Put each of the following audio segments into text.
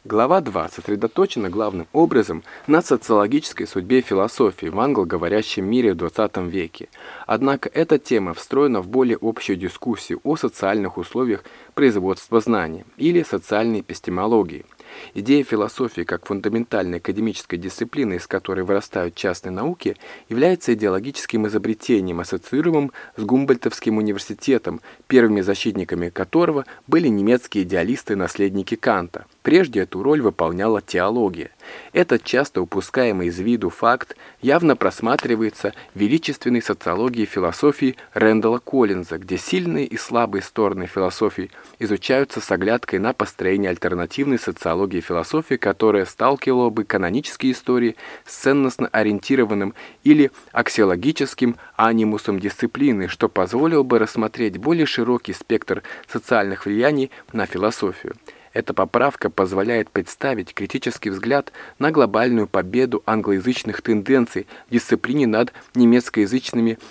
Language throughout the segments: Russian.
Глава 2 сосредоточена главным образом на социологической судьбе философии в англоговорящем мире в XX веке. Однако эта тема встроена в более общую дискуссию о социальных условиях производства знания или социальной эпистемологии. Идея философии как фундаментальной академической дисциплины, из которой вырастают частные науки, является идеологическим изобретением, ассоциируемым с Гумбольдтовским университетом, первыми защитниками которого были немецкие идеалисты-наследники Канта. Прежде эту роль выполняла теология. Этот часто упускаемый из виду факт явно просматривается в величественной социологии философии Рэндалла Коллинза, где сильные и слабые стороны философии изучаются с оглядкой на построение альтернативной социологии философии, которая сталкивала бы канонические истории с ценностно ориентированным или аксиологическим анимусом дисциплины, что позволило бы рассмотреть более широкий спектр социальных влияний на философию. Эта поправка позволяет представить критический взгляд на глобальную победу англоязычных тенденций в дисциплине над немецкоязычными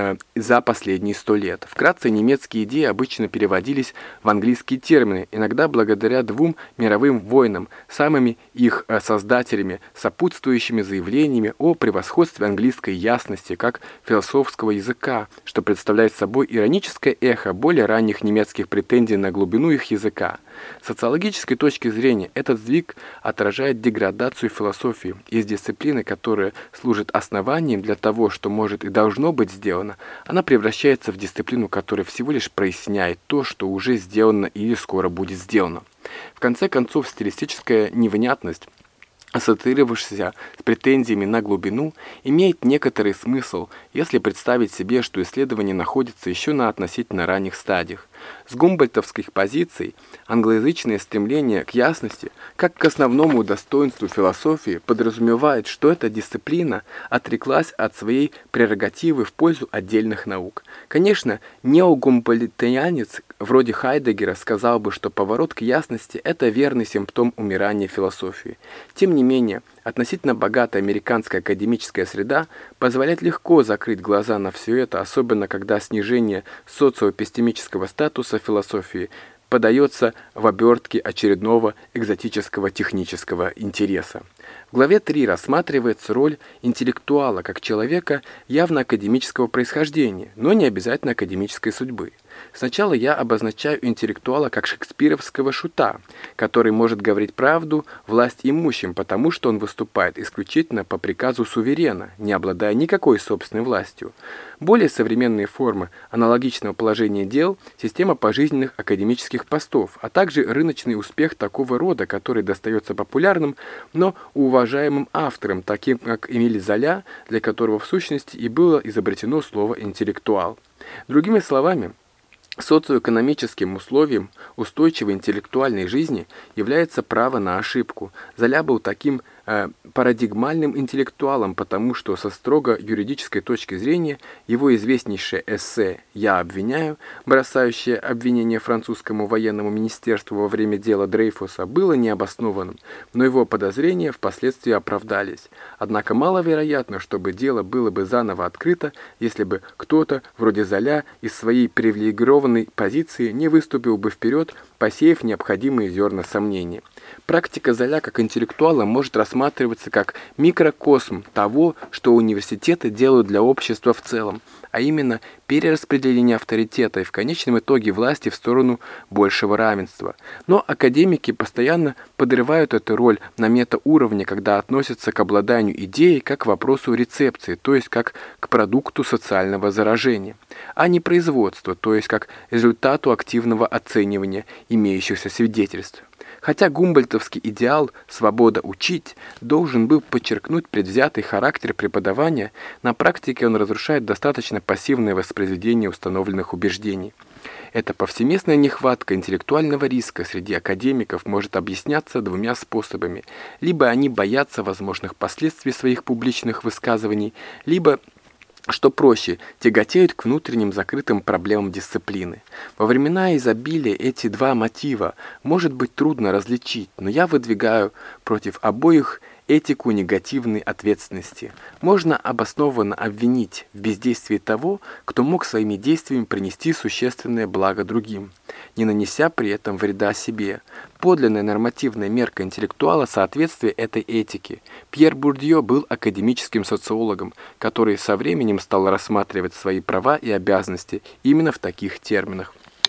за последние 100 лет. Вкратце, немецкие идеи обычно переводились в английские термины, иногда благодаря двум мировым войнам, самыми их создателями, сопутствующими заявлениями о превосходстве английской ясности как философского языка, что представляет собой ироническое эхо более ранних немецких претензий на глубину их языка. С социологической точки зрения этот сдвиг отражает деградацию философии из дисциплины, которая служит основанием для того, что может и должно быть сделано. Она превращается в дисциплину, которая всего лишь проясняет то, что уже сделано или скоро будет сделано. В конце концов, стилистическая невнятность, ассоциировавшаяся с претензиями на глубину, имеет некоторый смысл, если представить себе, что исследование находится еще на относительно ранних стадиях. С гумбольдтовских позиций англоязычное стремление к ясности, как к основному достоинству философии, подразумевает, что эта дисциплина отреклась от своей прерогативы в пользу отдельных наук. Конечно, неогумбольдтианец вроде Хайдеггера сказал бы, что поворот к ясности – это верный симптом умирания философии. Тем не менее, относительно богатая американская академическая среда позволяет легко закрыть глаза на все это, особенно когда снижение социоэпистемического статуса философии подается в обертке очередного экзотического технического интереса. В главе 3 рассматривается роль интеллектуала как человека явно академического происхождения, но не обязательно академической судьбы. Сначала я обозначаю интеллектуала как шекспировского шута, который может говорить правду власть имущим, потому что он выступает исключительно по приказу суверена, не обладая никакой собственной властью. Более современные формы аналогичного положения дел – система пожизненных академических постов, а также рыночный успех такого рода, который достается популярным, но уважаемым авторам, таким как Эмиль Золя, для которого в сущности и было изобретено слово «интеллектуал». Другими словами, социоэкономическим условием устойчивой интеллектуальной жизни является право на ошибку. Золя был таким парадигмальным интеллектуалом, потому что со строго юридической точки зрения его известнейшее эссе «Я обвиняю», бросающее обвинение французскому военному министерству во время дела Дрейфуса, было необоснованным, но его подозрения впоследствии оправдались. Однако маловероятно, чтобы дело было бы заново открыто, если бы кто-то, вроде Золя, из своей привилегированной позиции не выступил бы вперед, посеяв необходимые зерна сомнений. Практика Золя как интеллектуала может рассматриваться как микрокосм того, что университеты делают для общества в целом, а именно перераспределение авторитета и в конечном итоге власти в сторону большего равенства. Но академики постоянно подрывают эту роль на метауровне, когда относятся к обладанию идеей как к вопросу рецепции, то есть как к продукту социального заражения, а не производства, то есть как результату активного оценивания имеющихся свидетельств. Хотя гумбольдтовский идеал «свобода учить» должен был подчеркнуть предвзятый характер преподавания, на практике он разрушает достаточно пассивное воспроизведение установленных убеждений. Эта повсеместная нехватка интеллектуального риска среди академиков может объясняться двумя способами. Либо они боятся возможных последствий своих публичных высказываний, либо, что проще, тяготеют к внутренним закрытым проблемам дисциплины. Во времена изобилия эти два мотива может быть трудно различить, но я выдвигаю против обоих этику негативной ответственности. Можно обоснованно обвинить в бездействии того, кто мог своими действиями принести существенное благо другим, не нанеся при этом вреда себе. Подлинная нормативная мерка интеллектуала – соответствие этой этике. Пьер Бурдье был академическим социологом, который со временем стал рассматривать свои права и обязанности именно в таких терминах.